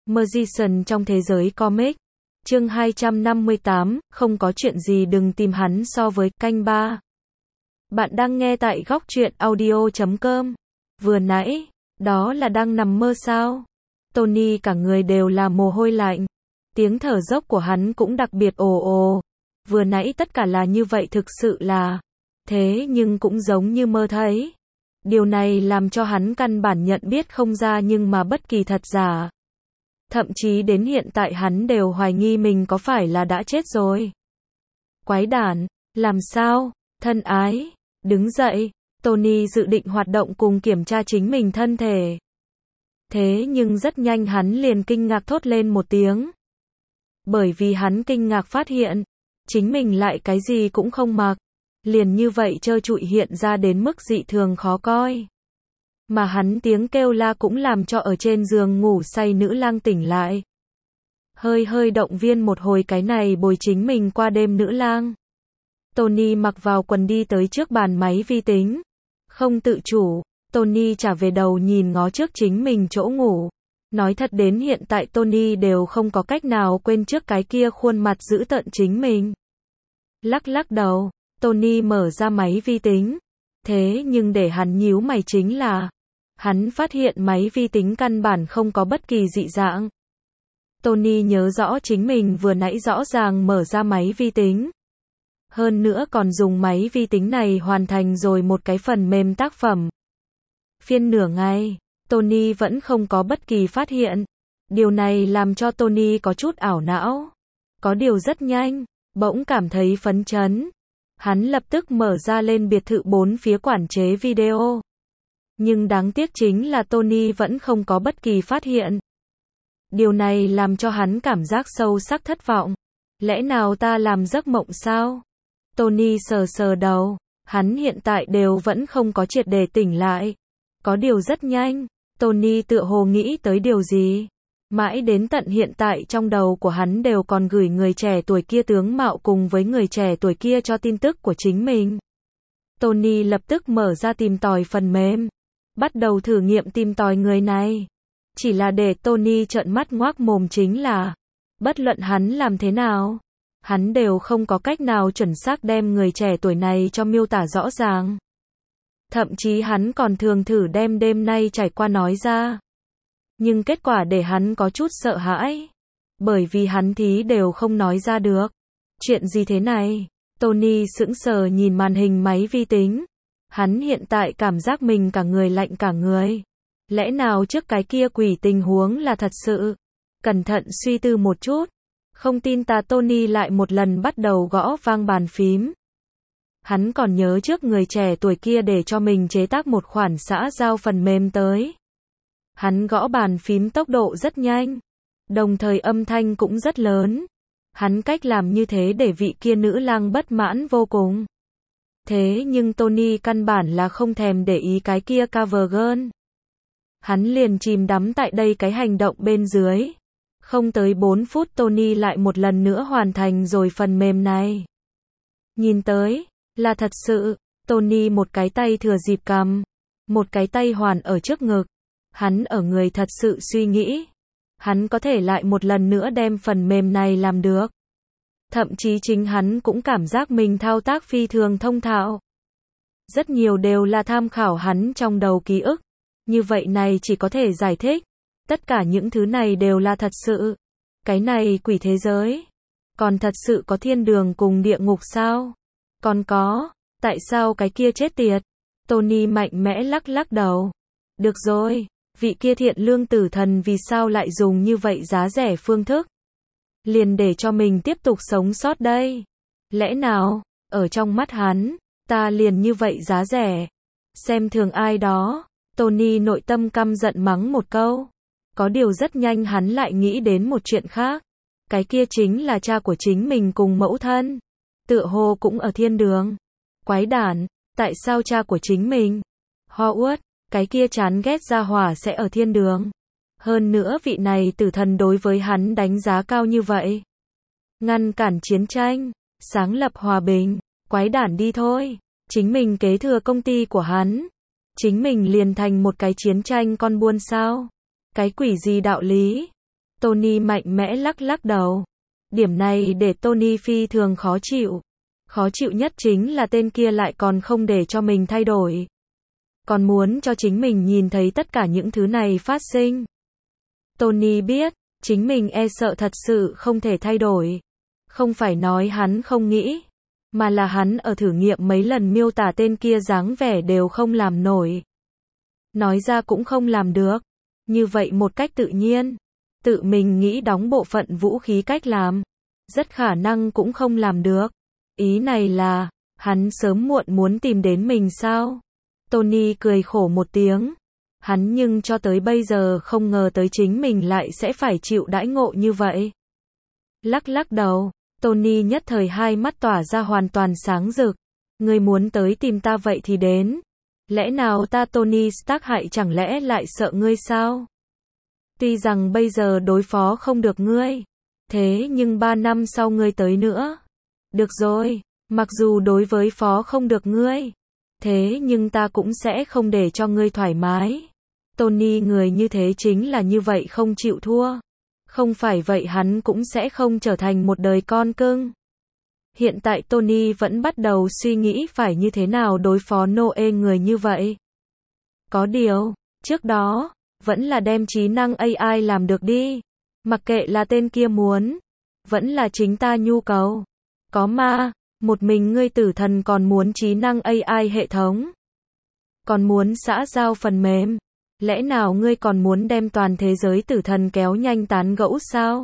Magician trong thế giới comic. Chương 258, không có chuyện gì đừng tìm hắn so với canh 3. Bạn đang nghe tại góc truyện audio.com. Vừa nãy, đó là đang nằm mơ sao? Tony cả người đều là mồ hôi lạnh. Tiếng thở dốc của hắn cũng đặc biệt ồ ồ. Vừa nãy tất cả là như vậy thực sự là. Thế nhưng cũng giống như mơ thấy. Điều này làm cho hắn căn bản nhận biết không ra nhưng mà bất kỳ thật giả. Thậm chí đến hiện tại hắn đều hoài nghi mình có phải là đã chết rồi. Quái đản, làm sao? Thân ái, đứng dậy, Tony dự định hoạt động cùng kiểm tra chính mình thân thể. Thế nhưng rất nhanh hắn liền kinh ngạc thốt lên một tiếng. Bởi vì hắn kinh ngạc phát hiện, chính mình lại cái gì cũng không mặc. Liền như vậy trơ trụi hiện ra đến mức dị thường khó coi. Mà hắn tiếng kêu la cũng làm cho ở trên giường ngủ say nữ lang tỉnh lại. Hơi động viên một hồi cái này bồi chính mình qua đêm nữ lang. Tony mặc vào quần đi tới trước bàn máy vi tính. Không tự chủ, Tony trả về đầu nhìn ngó trước chính mình chỗ ngủ. Nói thật đến hiện tại Tony đều không có cách nào quên trước cái kia khuôn mặt dữ tợn chính mình. Lắc đầu, Tony mở ra máy vi tính. Thế nhưng để hắn nhíu mày chính là hắn phát hiện máy vi tính căn bản không có bất kỳ dị dạng. Tony nhớ rõ chính mình vừa nãy rõ ràng mở ra máy vi tính. Hơn nữa còn dùng máy vi tính này hoàn thành rồi một cái phần mềm tác phẩm. Phiên nửa ngày, Tony vẫn không có bất kỳ phát hiện. Điều này làm cho Tony có chút ảo não. Có điều rất nhanh, bỗng cảm thấy phấn chấn. Hắn lập tức mở ra lên biệt thự 4 phía quản chế video. Nhưng đáng tiếc chính là Tony vẫn không có bất kỳ phát hiện. Điều này làm cho hắn cảm giác sâu sắc thất vọng. Lẽ nào ta làm giấc mộng sao? Tony sờ đầu. Hắn hiện tại đều vẫn không có triệt để tỉnh lại. Có điều rất nhanh, Tony tựa hồ nghĩ tới điều gì. Mãi đến tận hiện tại trong đầu của hắn đều còn gửi người trẻ tuổi kia tướng mạo cùng với người trẻ tuổi kia cho tin tức của chính mình. Tony lập tức mở ra tìm tòi phần mềm. Bắt đầu thử nghiệm tìm tòi người này. Chỉ là để Tony trợn mắt ngoác mồm chính là, bất luận hắn làm thế nào, hắn đều không có cách nào chuẩn xác đem người trẻ tuổi này cho miêu tả rõ ràng. Thậm chí hắn còn thường thử đem đêm nay trải qua nói ra. Nhưng kết quả để hắn có chút sợ hãi. Bởi vì hắn thí đều không nói ra được. Chuyện gì thế này? Tony sững sờ nhìn màn hình máy vi tính. Hắn hiện tại cảm giác mình cả người lạnh cả người. Lẽ nào trước cái kia quỷ tình huống là thật sự? Cẩn thận suy tư một chút. Không tin ta Tony lại một lần bắt đầu gõ vang bàn phím. Hắn còn nhớ trước người trẻ tuổi kia để cho mình chế tác một khoản xã giao phần mềm tới. Hắn gõ bàn phím tốc độ rất nhanh. Đồng thời âm thanh cũng rất lớn. Hắn cách làm như thế để vị kia nữ lang bất mãn vô cùng. Thế nhưng Tony căn bản là không thèm để ý cái kia cover girl. Hắn liền chìm đắm tại đây cái hành động bên dưới. Không tới 4 phút Tony lại một lần nữa hoàn thành rồi phần mềm này. Nhìn tới, là thật sự, Tony một cái tay thừa dịp cầm. Một cái tay hoàn ở trước ngực. Hắn ở người thật sự suy nghĩ. Hắn có thể lại một lần nữa đem phần mềm này làm được. Thậm chí chính hắn cũng cảm giác mình thao tác phi thường thông thạo. Rất nhiều đều là tham khảo hắn trong đầu ký ức. Như vậy này chỉ có thể giải thích. Tất cả những thứ này đều là thật sự. Cái này quỷ thế giới. Còn thật sự có thiên đường cùng địa ngục sao? Còn có. Tại sao cái kia chết tiệt? Tony mạnh mẽ lắc đầu. Được rồi. Vị kia thiện lương tử thần vì sao lại dùng như vậy giá rẻ phương thức? Liền để cho mình tiếp tục sống sót đây. Lẽ nào, ở trong mắt hắn, ta liền như vậy giá rẻ. Xem thường ai đó. Tony nội tâm căm giận mắng một câu. Có điều rất nhanh hắn lại nghĩ đến một chuyện khác. Cái kia chính là cha của chính mình cùng mẫu thân. Tựa hồ cũng ở thiên đường. Quái đản, tại sao cha của chính mình? Hogwarts, cái kia chán ghét gia hỏa sẽ ở thiên đường. Hơn nữa vị này tử thần đối với hắn đánh giá cao như vậy. Ngăn cản chiến tranh, sáng lập hòa bình, quái đản đi thôi. Chính mình kế thừa công ty của hắn. Chính mình liền thành một cái chiến tranh con buôn sao? Cái quỷ gì đạo lý? Tony mạnh mẽ lắc lắc đầu. Điểm này để Tony phi thường khó chịu. Khó chịu nhất chính là tên kia lại còn không để cho mình thay đổi. Còn muốn cho chính mình nhìn thấy tất cả những thứ này phát sinh. Tony biết, chính mình e sợ thật sự không thể thay đổi. Không phải nói hắn không nghĩ, mà là hắn ở thử nghiệm mấy lần miêu tả tên kia dáng vẻ đều không làm nổi. Nói ra cũng không làm được. Như vậy một cách tự nhiên, tự mình nghĩ đóng bộ phận vũ khí cách làm, rất khả năng cũng không làm được. Ý này là, hắn sớm muộn muốn tìm đến mình sao? Tony cười khổ một tiếng. Hắn nhưng cho tới bây giờ không ngờ tới chính mình lại sẽ phải chịu đãi ngộ như vậy. Lắc lắc đầu, Tony nhất thời hai mắt tỏa ra hoàn toàn sáng rực. Ngươi muốn tới tìm ta vậy thì đến. Lẽ nào ta Tony Stark hại chẳng lẽ lại sợ ngươi sao? Tuy rằng bây giờ đối phó không được ngươi, thế nhưng 3 năm sau ngươi tới nữa. Được rồi, mặc dù đối với phó không được ngươi, thế nhưng ta cũng sẽ không để cho ngươi thoải mái. Tony người như thế chính là như vậy không chịu thua. Không phải vậy hắn cũng sẽ không trở thành một đời con cưng. Hiện tại Tony vẫn bắt đầu suy nghĩ phải như thế nào đối phó Noe người như vậy. Có điều, trước đó, vẫn là đem trí năng AI làm được đi. Mặc kệ là tên kia muốn, vẫn là chính ta nhu cầu. Có ma, một mình ngươi tử thần còn muốn trí năng AI hệ thống. Còn muốn xã giao phần mềm. Lẽ nào ngươi còn muốn đem toàn thế giới tử thần kéo nhanh tán gẫu sao?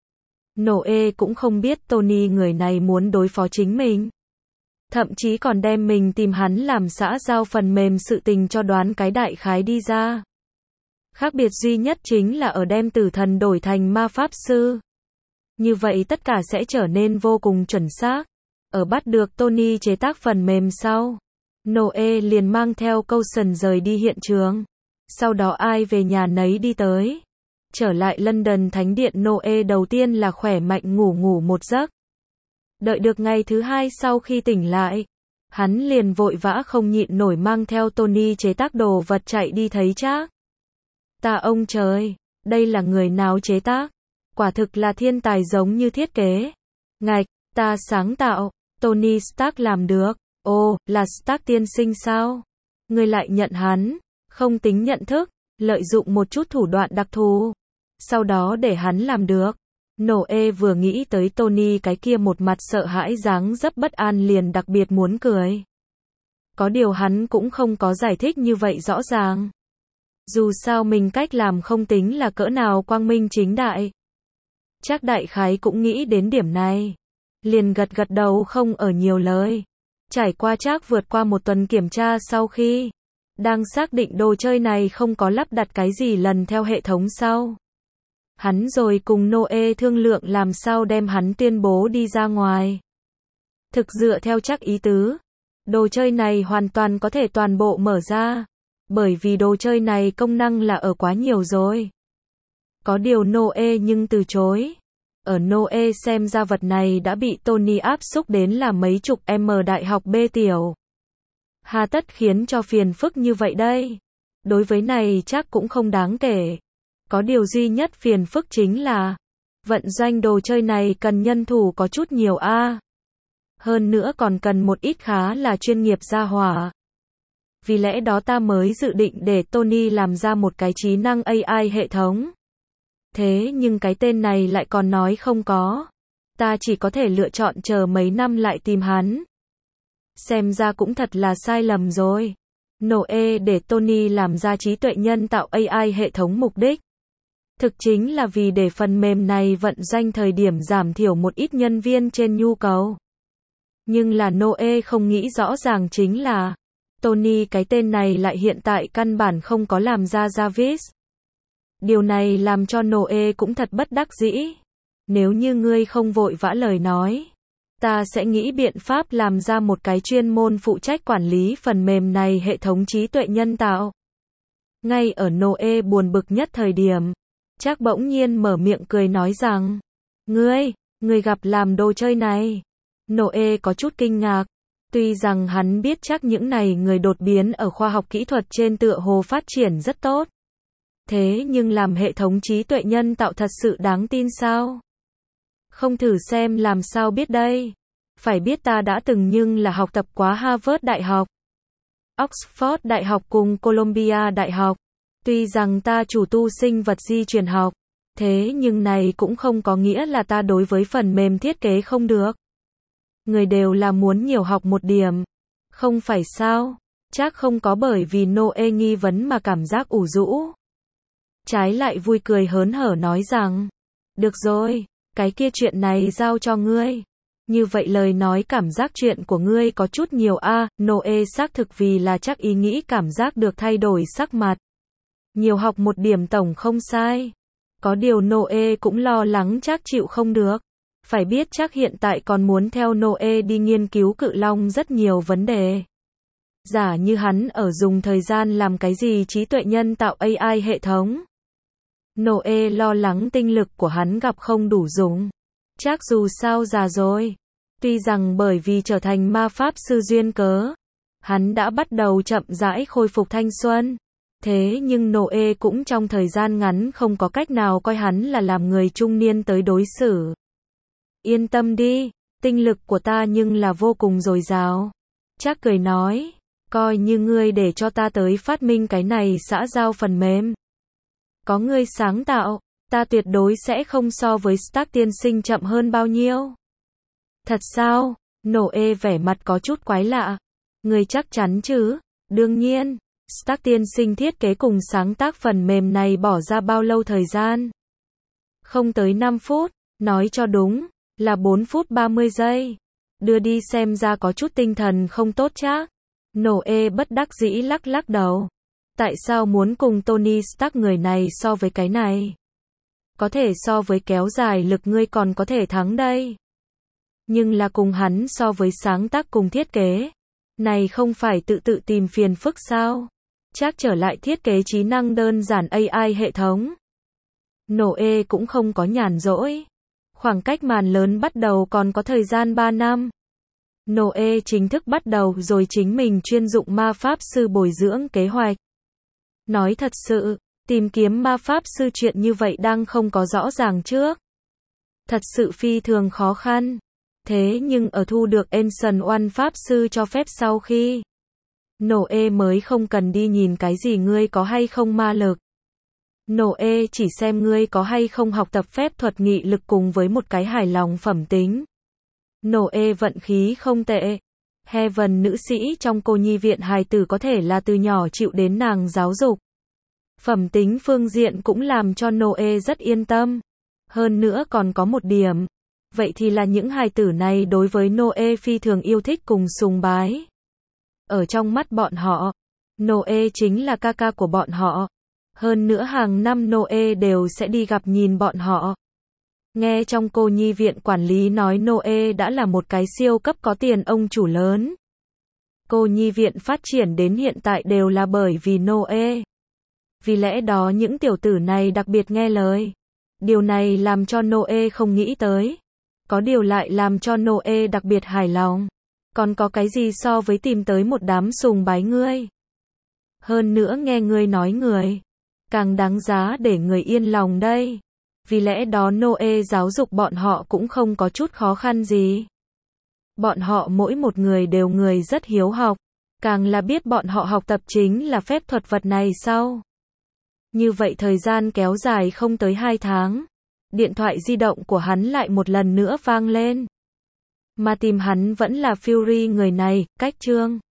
Noe cũng không biết Tony người này muốn đối phó chính mình. Thậm chí còn đem mình tìm hắn làm xã giao phần mềm sự tình cho đoán cái đại khái đi ra. Khác biệt duy nhất chính là ở đem tử thần đổi thành ma pháp sư. Như vậy tất cả sẽ trở nên vô cùng chuẩn xác. Ở bắt được Tony chế tác phần mềm sau, Noe liền mang theo Coulson rời đi hiện trường. Sau đó ai về nhà nấy đi tới. Trở lại London Thánh Điện, Noe đầu tiên là khỏe mạnh ngủ một giấc. Đợi được ngày thứ hai sau khi tỉnh lại, hắn liền vội vã không nhịn nổi mang theo Tony chế tác đồ vật chạy đi thấy Trác. Ta ông trời, đây là người nào chế tác? Quả thực là thiên tài giống như thiết kế. Ngạch, ta sáng tạo, Tony Stark làm được. Ồ, là Stark tiên sinh sao? Ngươi lại nhận hắn, không tính nhận thức, lợi dụng một chút thủ đoạn đặc thù. Sau đó để hắn làm được. Noe vừa nghĩ tới Tony cái kia một mặt sợ hãi dáng dấp bất an liền đặc biệt muốn cười. Có điều hắn cũng không có giải thích như vậy rõ ràng. Dù sao mình cách làm không tính là cỡ nào quang minh chính đại. Chắc đại khái cũng nghĩ đến điểm này. Liền gật gật đầu không ở nhiều lời. Trải qua Trác vượt qua một tuần kiểm tra sau khi đang xác định đồ chơi này không có lắp đặt cái gì lần theo hệ thống sau. Hắn rồi cùng Noe thương lượng làm sao đem hắn tuyên bố đi ra ngoài. Thực dựa theo Trác ý tứ, đồ chơi này hoàn toàn có thể toàn bộ mở ra. Bởi vì đồ chơi này công năng là ở quá nhiều rồi. Có điều Noe nhưng từ chối. Ở Noe xem ra vật này đã bị Tony áp xúc đến là mấy chục đại học B tiểu. Hà tất khiến cho phiền phức như vậy đây. Đối với này chắc cũng không đáng kể. Có điều duy nhất phiền phức chính là vận doanh đồ chơi này cần nhân thủ có chút nhiều a. Hơn nữa còn cần một ít khá là chuyên nghiệp gia hỏa. Vì lẽ đó ta mới dự định để Tony làm ra một cái trí năng AI hệ thống. Thế nhưng cái tên này lại còn nói không có. Ta chỉ có thể lựa chọn chờ mấy năm lại tìm hắn. Xem ra cũng thật là sai lầm rồi. Noe để Tony làm ra trí tuệ nhân tạo AI hệ thống mục đích. Thực chính là vì để phần mềm này vận doanh thời điểm giảm thiểu một ít nhân viên trên nhu cầu. Nhưng là Noe không nghĩ rõ ràng chính là Tony cái tên này lại hiện tại căn bản không có làm ra Jarvis. Điều này làm cho Noe cũng thật bất đắc dĩ. Nếu như ngươi không vội vã lời nói, ta sẽ nghĩ biện pháp làm ra một cái chuyên môn phụ trách quản lý phần mềm này hệ thống trí tuệ nhân tạo. Ngay ở Noe buồn bực nhất thời điểm, Trác bỗng nhiên mở miệng cười nói rằng, ngươi gặp làm đồ chơi này. Noe có chút kinh ngạc. Tuy rằng hắn biết chắc những này người đột biến ở khoa học kỹ thuật trên tựa hồ phát triển rất tốt. Thế nhưng làm hệ thống trí tuệ nhân tạo thật sự đáng tin sao? Không thử xem làm sao biết đây. Phải biết ta đã từng nhưng là học tập quá Harvard Đại học, Oxford Đại học cùng Columbia Đại học. Tuy rằng ta chủ tu sinh vật di truyền học, thế nhưng này cũng không có nghĩa là ta đối với phần mềm thiết kế không được. Người đều là muốn nhiều học một điểm. Không phải sao? Chắc không có bởi vì Noe nghi vấn mà cảm giác ủ rũ. Trái lại vui cười hớn hở nói rằng, được rồi, cái kia chuyện này giao cho ngươi. Như vậy lời nói cảm giác chuyện của ngươi có chút nhiều a. Noe xác thực vì là chắc ý nghĩ cảm giác được thay đổi sắc mặt. Nhiều học một điểm tổng không sai. Có điều Noe cũng lo lắng chắc chịu không được. Phải biết chắc hiện tại còn muốn theo Noe đi nghiên cứu cự long rất nhiều vấn đề. Giả như hắn ở dùng thời gian làm cái gì trí tuệ nhân tạo AI hệ thống. Noe lo lắng tinh lực của hắn gặp không đủ dùng. Chắc dù sao già rồi. Tuy rằng bởi vì trở thành ma pháp sư duyên cớ, hắn đã bắt đầu chậm rãi khôi phục thanh xuân. Thế nhưng Noe cũng trong thời gian ngắn không có cách nào coi hắn là làm người trung niên tới đối xử. Yên tâm đi, tinh lực của ta nhưng là vô cùng dồi dào. Chắc cười nói, coi như ngươi để cho ta tới phát minh cái này xã giao phần mềm. Có ngươi sáng tạo, ta tuyệt đối sẽ không so với Stark tiên sinh chậm hơn bao nhiêu. Thật sao? Noe vẻ mặt có chút quái lạ. Ngươi chắc chắn chứ? Đương nhiên. Stark tiên sinh thiết kế cùng sáng tác phần mềm này bỏ ra bao lâu thời gian? Không tới 5 phút, nói cho đúng, là 4 phút 30 giây. Đưa đi xem ra có chút tinh thần không tốt chắc. Noe bất đắc dĩ lắc lắc đầu. Tại sao muốn cùng Tony Stark người này so với cái này? Có thể so với kéo dài lực ngươi còn có thể thắng đây. Nhưng là cùng hắn so với sáng tác cùng thiết kế. Này không phải tự tìm phiền phức sao? Chắc trở lại thiết kế trí năng đơn giản AI hệ thống. Noe cũng không có nhàn rỗi. Khoảng cách màn lớn bắt đầu còn có thời gian 3 năm. Noe chính thức bắt đầu rồi chính mình chuyên dụng ma pháp sư bồi dưỡng kế hoạch. Nói thật sự, tìm kiếm ma pháp sư chuyện như vậy đang không có rõ ràng trước. Thật sự phi thường khó khăn. Thế nhưng ở thu được Ancient One pháp sư cho phép sau khi, Noe mới không cần đi nhìn cái gì ngươi có hay không ma lực. Noe chỉ xem ngươi có hay không học tập phép thuật nghị lực cùng với một cái hài lòng phẩm tính. Noe vận khí không tệ. Heaven nữ sĩ trong cô nhi viện hài tử có thể là từ nhỏ chịu đến nàng giáo dục. Phẩm tính phương diện cũng làm cho Noe rất yên tâm. Hơn nữa còn có một điểm. Vậy thì là những hài tử này đối với Noe phi thường yêu thích cùng sùng bái. Ở trong mắt bọn họ, Noe chính là ca ca của bọn họ. Hơn nữa hàng năm Noe đều sẽ đi gặp nhìn bọn họ. Nghe trong cô nhi viện quản lý nói Noe đã là một cái siêu cấp có tiền ông chủ lớn. Cô nhi viện phát triển đến hiện tại đều là bởi vì Noe. Vì lẽ đó những tiểu tử này đặc biệt nghe lời. Điều này làm cho Noe không nghĩ tới. Có điều lại làm cho Noe đặc biệt hài lòng. Còn có cái gì so với tìm tới một đám sùng bái ngươi? Hơn nữa nghe ngươi nói người, càng đáng giá để người yên lòng đây. Vì lẽ đó Noe giáo dục bọn họ cũng không có chút khó khăn gì. Bọn họ mỗi một người đều người rất hiếu học. Càng là biết bọn họ học tập chính là phép thuật vật này sau. Như vậy thời gian kéo dài không tới 2 tháng. Điện thoại di động của hắn lại một lần nữa vang lên. Mà tìm hắn vẫn là Fury người này, cách chương